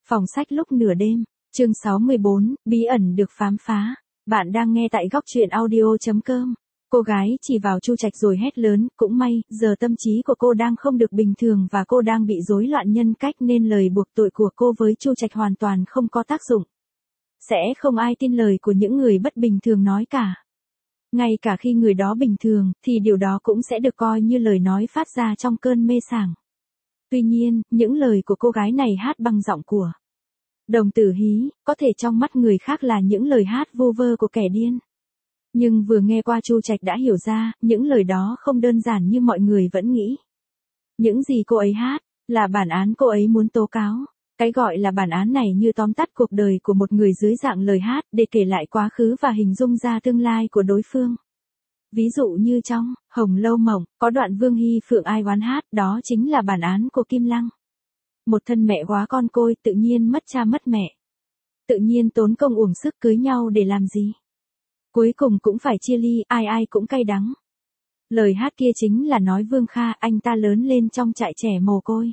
Phòng sách lúc nửa đêm, chương 64, bí ẩn được khám phá. Bạn đang nghe tại góc truyện audio.com. Cô gái chỉ vào Chu Trạch rồi hét lớn, cũng may, giờ tâm trí của cô đang không được bình thường và cô đang bị rối loạn nhân cách nên lời buộc tội của cô với Chu Trạch hoàn toàn không có tác dụng. Sẽ không ai tin lời của những người bất bình thường nói cả. Ngay cả khi người đó bình thường, thì điều đó cũng sẽ được coi như lời nói phát ra trong cơn mê sảng. Tuy nhiên, những lời của cô gái này hát bằng giọng của đồng tử hí, có thể trong mắt người khác là những lời hát vu vơ của kẻ điên. Nhưng vừa nghe qua Chu Trạch đã hiểu ra, những lời đó không đơn giản như mọi người vẫn nghĩ. Những gì cô ấy hát, là bản án cô ấy muốn tố cáo. Cái gọi là bản án này như tóm tắt cuộc đời của một người dưới dạng lời hát để kể lại quá khứ và hình dung ra tương lai của đối phương. Ví dụ như trong Hồng Lâu Mộng, có đoạn Vương Hy Phượng ai oán hát, đó chính là bản án của Kim Lăng. Một thân mẹ hóa con côi, tự nhiên mất cha mất mẹ. Tự nhiên tốn công uổng sức cưới nhau để làm gì? Cuối cùng cũng phải chia ly, ai ai cũng cay đắng. Lời hát kia chính là nói Vương Kha, anh ta lớn lên trong trại trẻ mồ côi.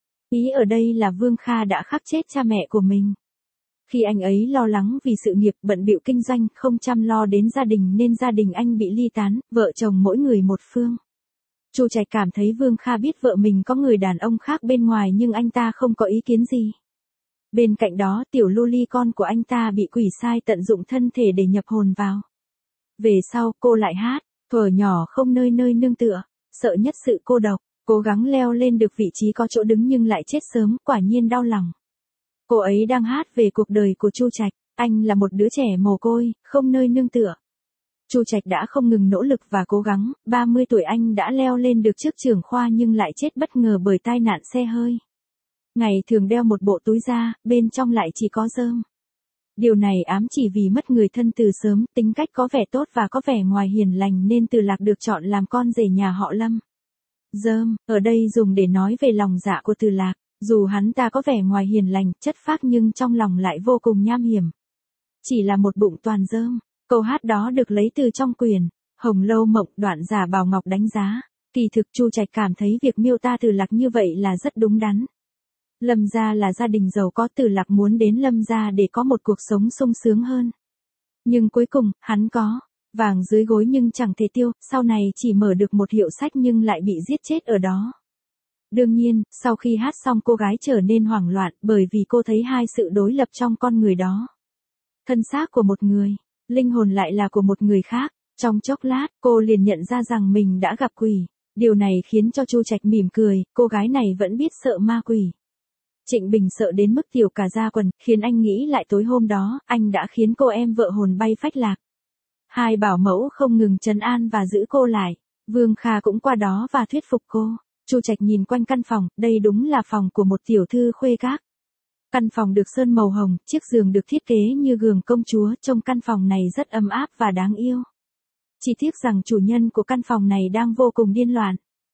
Ý ở đây là Vương Kha đã khắc chết cha mẹ của mình. Khi anh ấy lo lắng vì sự nghiệp, bận bịu kinh doanh, không chăm lo đến gia đình nên gia đình anh bị ly tán, vợ chồng mỗi người một phương. Chu Trạch cảm thấy Vương Kha biết vợ mình có người đàn ông khác bên ngoài nhưng anh ta không có ý kiến gì. Bên cạnh đó, tiểu Luli con của anh ta bị quỷ sai tận dụng thân thể để nhập hồn vào. Về sau, cô lại hát, thuở nhỏ không nơi nơi nương tựa, sợ nhất sự cô độc, cố gắng leo lên được vị trí có chỗ đứng nhưng lại chết sớm, quả nhiên đau lòng. Cô ấy đang hát về cuộc đời của Chu Trạch, anh là một đứa trẻ mồ côi, không nơi nương tựa. Chu Trạch đã không ngừng nỗ lực và cố gắng, 30 tuổi anh đã leo lên được chức trưởng khoa nhưng lại chết bất ngờ bởi tai nạn xe hơi. Ngày thường đeo một bộ túi da, bên trong lại chỉ có rơm. Điều này ám chỉ vì mất người thân từ sớm, tính cách có vẻ tốt và có vẻ ngoài hiền lành nên Từ Lạc được chọn làm con rể nhà họ Lâm. Rơm, ở đây dùng để nói về lòng dạ của Từ Lạc, dù hắn ta có vẻ ngoài hiền lành, chất phác nhưng trong lòng lại vô cùng nham hiểm. Chỉ là một bụng toàn rơm. Câu hát đó được lấy từ trong quyển Hồng Lâu Mộng, đoạn giả Bảo Ngọc đánh giá. Kỳ thực Chu Trạch cảm thấy việc miêu tả Từ Lạc như vậy là rất đúng đắn. Lâm gia là gia đình giàu có, Từ Lạc muốn đến Lâm gia để có một cuộc sống sung sướng hơn. Nhưng cuối cùng, hắn có vàng dưới gối nhưng chẳng thể tiêu, sau này chỉ mở được một hiệu sách nhưng lại bị giết chết ở đó. Đương nhiên, sau khi hát xong cô gái trở nên hoảng loạn bởi vì cô thấy hai sự đối lập trong con người đó. Thân xác của một người, linh hồn lại là của một người khác. Trong chốc lát, cô liền nhận ra rằng mình đã gặp quỷ. Điều này khiến cho Chu Trạch mỉm cười, cô gái này vẫn biết sợ ma quỷ. Trịnh Bình sợ đến mức tiểu cả da quần, khiến anh nghĩ lại tối hôm đó, anh đã khiến cô em vợ hồn bay phách lạc. Hai bảo mẫu không ngừng trấn an và giữ cô lại. Vương Kha cũng qua đó và thuyết phục cô. Chu Trạch nhìn quanh căn phòng, đây đúng là phòng của một tiểu thư khuê các. Căn phòng được sơn màu hồng, chiếc giường được thiết kế như giường công chúa, trông căn phòng này rất ấm áp và đáng yêu. Chỉ tiếc rằng chủ nhân của căn phòng này đang vô cùng điên loạn.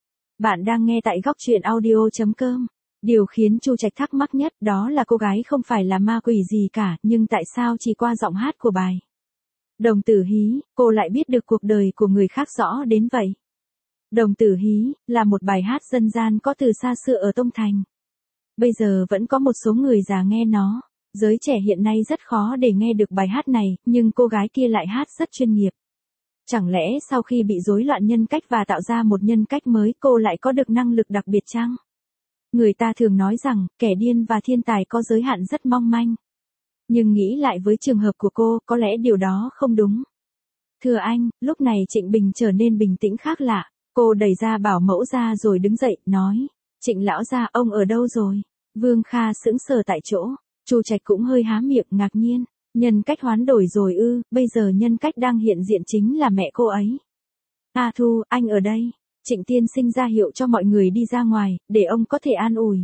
Bạn đang nghe tại góc truyện audio.com. Điều khiến Chu Trạch thắc mắc nhất đó là cô gái không phải là ma quỷ gì cả, nhưng tại sao chỉ qua giọng hát của bài Đồng Tử Hí, cô lại biết được cuộc đời của người khác rõ đến vậy. Đồng Tử Hí là một bài hát dân gian có từ xa xưa ở Tông Thành. Bây giờ vẫn có một số người già nghe nó. Giới trẻ hiện nay rất khó để nghe được bài hát này, nhưng cô gái kia lại hát rất chuyên nghiệp. Chẳng lẽ sau khi bị rối loạn nhân cách và tạo ra một nhân cách mới cô lại có được năng lực đặc biệt chăng? Người ta thường nói rằng, kẻ điên và thiên tài có giới hạn rất mong manh. Nhưng nghĩ lại với trường hợp của cô, có lẽ điều đó không đúng. Thưa anh, lúc này Trịnh Bình trở nên bình tĩnh khác lạ. Cô đẩy ra bảo mẫu ra rồi đứng dậy, nói. Trịnh lão gia, ông ở đâu rồi? Vương Kha sững sờ tại chỗ. Chu Trạch cũng hơi há miệng ngạc nhiên. Nhân cách hoán đổi rồi ư? Bây giờ nhân cách đang hiện diện chính là mẹ cô ấy. A Thu, anh ở đây. Trịnh tiên sinh ra hiệu cho mọi người đi ra ngoài, để ông có thể an ủi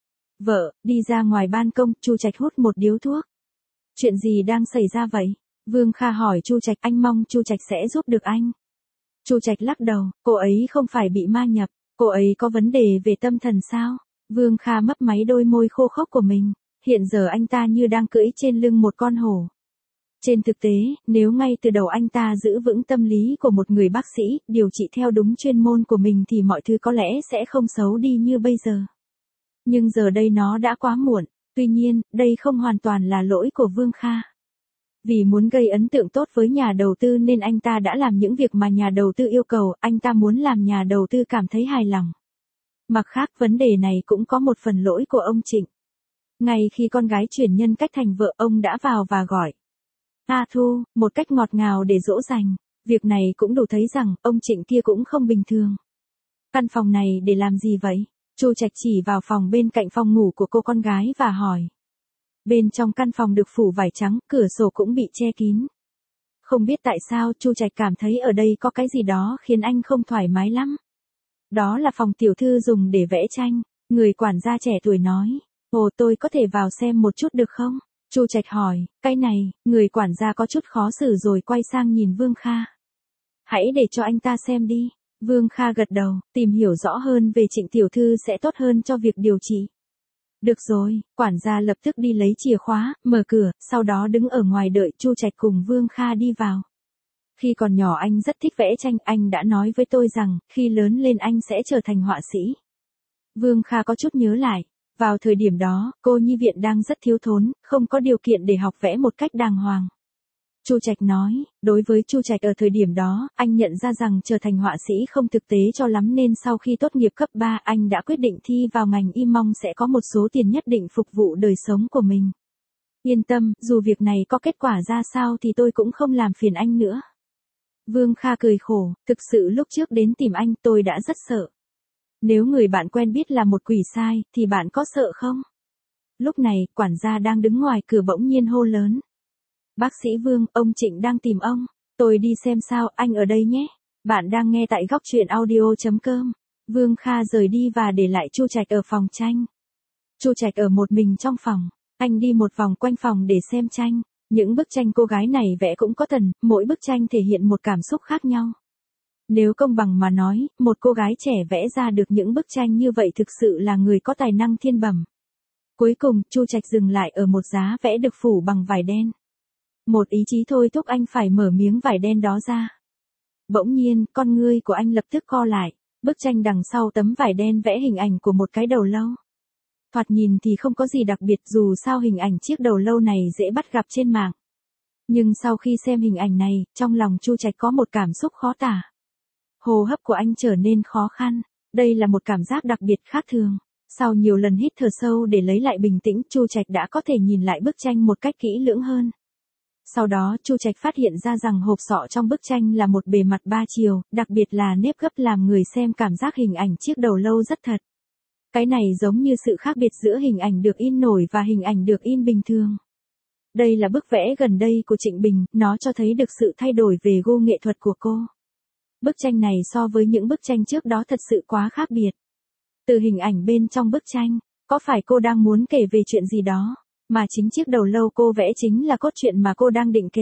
vợ. Đi ra ngoài ban công, Chu Trạch hút một điếu thuốc. Chuyện gì đang xảy ra vậy? Vương Kha hỏi Chu Trạch, anh mong Chu Trạch sẽ giúp được anh. Chu Trạch lắc đầu, cô ấy không phải bị ma nhập, cô ấy có vấn đề về tâm thần sao? Vương Kha mấp máy đôi môi khô khốc của mình, hiện giờ anh ta như đang cưỡi trên lưng một con hổ. Trên thực tế, nếu ngay từ đầu anh ta giữ vững tâm lý của một người bác sĩ, điều trị theo đúng chuyên môn của mình thì mọi thứ có lẽ sẽ không xấu đi như bây giờ. Nhưng giờ đây nó đã quá muộn. Tuy nhiên, đây không hoàn toàn là lỗi của Vương Kha. Vì muốn gây ấn tượng tốt với nhà đầu tư nên anh ta đã làm những việc mà nhà đầu tư yêu cầu, anh ta muốn làm nhà đầu tư cảm thấy hài lòng. Mặt khác, vấn đề này cũng có một phần lỗi của ông Trịnh. Ngay khi con gái chuyển nhân cách thành vợ, ông đã vào và gọi A Thu, một cách ngọt ngào để dỗ dành. Việc này cũng đủ thấy rằng, ông Trịnh kia cũng không bình thường. Căn phòng này để làm gì vậy? Chu Trạch chỉ vào phòng bên cạnh phòng ngủ của cô con gái và hỏi. Bên trong căn phòng được phủ vải trắng, cửa sổ cũng bị che kín. Không biết tại sao Chu Trạch cảm thấy ở đây có cái gì đó khiến anh không thoải mái lắm. Đó là phòng tiểu thư dùng để vẽ tranh. Người quản gia trẻ tuổi nói. Ồ, tôi có thể vào xem một chút được không? Chu Trạch hỏi. Cái này, người quản gia có chút khó xử rồi quay sang nhìn Vương Kha. Hãy để cho anh ta xem đi. Vương Kha gật đầu, tìm hiểu rõ hơn về Trịnh tiểu thư sẽ tốt hơn cho việc điều trị. Được rồi, quản gia lập tức đi lấy chìa khóa, mở cửa, sau đó đứng ở ngoài đợi Chu Trạch cùng Vương Kha đi vào. Khi còn nhỏ anh rất thích vẽ tranh, anh đã nói với tôi rằng, khi lớn lên anh sẽ trở thành họa sĩ. Vương Kha có chút nhớ lại, vào thời điểm đó, cô nhi viện đang rất thiếu thốn, không có điều kiện để học vẽ một cách đàng hoàng. Chu Trạch nói, đối với Chu Trạch ở thời điểm đó, anh nhận ra rằng trở thành họa sĩ không thực tế cho lắm nên sau khi tốt nghiệp cấp 3 anh đã quyết định thi vào ngành y, mong sẽ có một số tiền nhất định phục vụ đời sống của mình. Yên tâm, dù việc này có kết quả ra sao thì tôi cũng không làm phiền anh nữa. Vương Kha cười khổ, thực sự lúc trước đến tìm anh tôi đã rất sợ. Nếu người bạn quen biết là một quỷ sai, thì bạn có sợ không? Lúc này, quản gia đang đứng ngoài cửa bỗng nhiên hô lớn. Bác sĩ Vương, ông Trịnh đang tìm ông. Tôi đi xem sao, anh ở đây nhé. Bạn đang nghe tại góc truyện audio.com. Vương Kha rời đi và để lại Chu Trạch ở phòng tranh. Chu Trạch ở một mình trong phòng. Anh đi một vòng quanh phòng để xem tranh. Những bức tranh cô gái này vẽ cũng có tần, mỗi bức tranh thể hiện một cảm xúc khác nhau. Nếu công bằng mà nói, một cô gái trẻ vẽ ra được những bức tranh như vậy thực sự là người có tài năng thiên bẩm. Cuối cùng, Chu Trạch dừng lại ở một giá vẽ được phủ bằng vải đen. Một ý chí thôi thúc anh phải mở miếng vải đen đó ra. Bỗng nhiên, con ngươi của anh lập tức co lại. Bức tranh đằng sau tấm vải đen vẽ hình ảnh của một cái đầu lâu. Thoạt nhìn thì không có gì đặc biệt, dù sao hình ảnh chiếc đầu lâu này dễ bắt gặp trên mạng. Nhưng sau khi xem hình ảnh này, trong lòng Chu Trạch có một cảm xúc khó tả. Hô hấp của anh trở nên khó khăn. Đây là một cảm giác đặc biệt khác thường. Sau nhiều lần hít thở sâu để lấy lại bình tĩnh, Chu Trạch đã có thể nhìn lại bức tranh một cách kỹ lưỡng hơn. Sau đó, Chu Trạch phát hiện ra rằng hộp sọ trong bức tranh là một bề mặt 3 chiều, đặc biệt là nếp gấp làm người xem cảm giác hình ảnh chiếc đầu lâu rất thật. Cái này giống như sự khác biệt giữa hình ảnh được in nổi và hình ảnh được in bình thường. Đây là bức vẽ gần đây của Trịnh Bình, nó cho thấy được sự thay đổi về gu nghệ thuật của cô. Bức tranh này so với những bức tranh trước đó thật sự quá khác biệt. Từ hình ảnh bên trong bức tranh, có phải cô đang muốn kể về chuyện gì đó? Mà chính chiếc đầu lâu cô vẽ chính là cốt truyện mà cô đang định kể.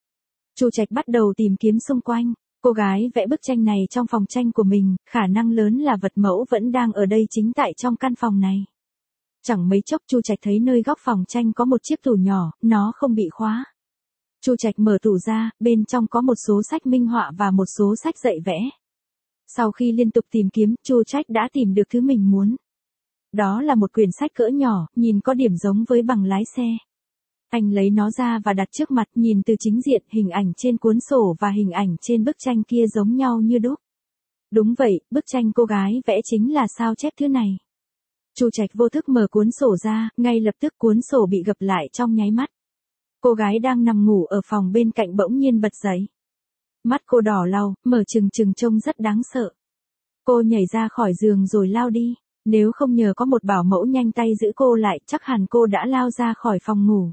Chu Trạch bắt đầu tìm kiếm xung quanh. Cô gái vẽ bức tranh này trong phòng tranh của mình, khả năng lớn là vật mẫu vẫn đang ở đây chính tại trong căn phòng này. Chẳng mấy chốc Chu Trạch thấy nơi góc phòng tranh có một chiếc tủ nhỏ, nó không bị khóa. Chu Trạch mở tủ ra, bên trong có một số sách minh họa và một số sách dạy vẽ. Sau khi liên tục tìm kiếm, Chu Trạch đã tìm được thứ mình muốn. Đó là một quyển sách cỡ nhỏ, nhìn có điểm giống với bằng lái xe. Anh lấy nó ra và đặt trước mặt, nhìn từ chính diện, hình ảnh trên cuốn sổ và hình ảnh trên bức tranh kia giống nhau như đúc. Đúng vậy, bức tranh cô gái vẽ chính là sao chép thứ này. Chu Trạch vô thức mở cuốn sổ ra, ngay lập tức cuốn sổ bị gập lại trong nháy mắt. Cô gái đang nằm ngủ ở phòng bên cạnh bỗng nhiên bật dậy. Mắt cô đỏ lau, mở trừng trừng trông rất đáng sợ. Cô nhảy ra khỏi giường rồi lao đi. Nếu không nhờ có một bảo mẫu nhanh tay giữ cô lại, chắc hẳn cô đã lao ra khỏi phòng ngủ.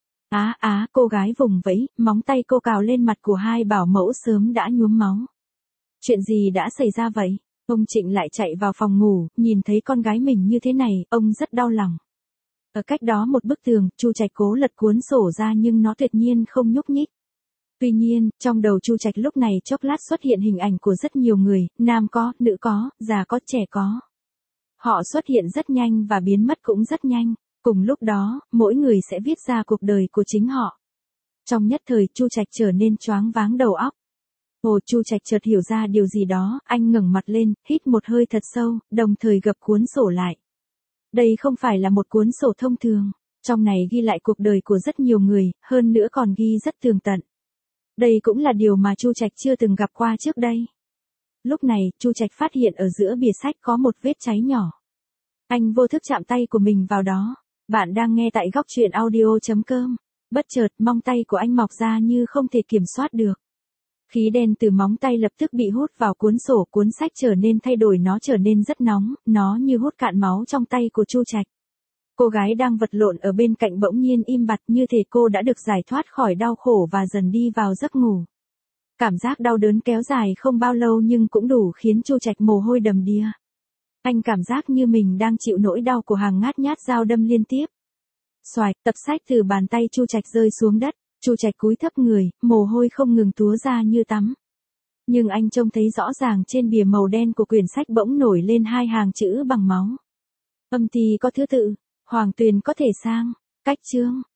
Cô gái vùng vẫy, móng tay cô cào lên mặt của hai bảo mẫu sớm đã nhuốm máu. Chuyện gì đã xảy ra vậy? Ông Trịnh lại chạy vào phòng ngủ, nhìn thấy con gái mình như thế này, ông rất đau lòng. Ở cách đó một bức tường, Chu Trạch cố lật cuốn sổ ra nhưng nó tuyệt nhiên không nhúc nhích. Tuy nhiên, trong đầu Chu Trạch lúc này chốc lát xuất hiện hình ảnh của rất nhiều người, nam có, nữ có, già có, trẻ có. Họ xuất hiện rất nhanh và biến mất cũng rất nhanh. Cùng lúc đó, mỗi người sẽ viết ra cuộc đời của chính họ. Trong nhất thời, Chu Trạch trở nên choáng váng đầu óc. Chu Trạch chợt hiểu ra điều gì đó, anh ngẩng mặt lên, hít một hơi thật sâu, đồng thời gập cuốn sổ lại. Đây không phải là một cuốn sổ thông thường. Trong này ghi lại cuộc đời của rất nhiều người, hơn nữa còn ghi rất tường tận. Đây cũng là điều mà Chu Trạch chưa từng gặp qua trước đây. Lúc này, Chu Trạch phát hiện ở giữa bìa sách có một vết cháy nhỏ. Anh vô thức chạm tay của mình vào đó. Bạn đang nghe tại góc truyện audio.com. Bất chợt, móng tay của anh mọc ra như không thể kiểm soát được. Khí đen từ móng tay lập tức bị hút vào cuốn sổ, cuốn sách trở nên thay đổi, nó trở nên rất nóng, nó như hút cạn máu trong tay của Chu Trạch. Cô gái đang vật lộn ở bên cạnh bỗng nhiên im bặt, như thể cô đã được giải thoát khỏi đau khổ và dần đi vào giấc ngủ. Cảm giác đau đớn kéo dài không bao lâu nhưng cũng đủ khiến Chu Trạch mồ hôi đầm đìa. Anh cảm giác như mình đang chịu nỗi đau của hàng ngát nhát dao đâm liên tiếp. Xoạch, tập sách từ bàn tay Chu Trạch rơi xuống đất. Chu Trạch cúi thấp người, mồ hôi không ngừng túa ra như tắm. Nhưng anh trông thấy rõ ràng trên bìa màu đen của quyển sách bỗng nổi lên hai hàng chữ bằng máu. Âm thì có thứ tự, Hoàng Tuyền có thể sang, cách chương.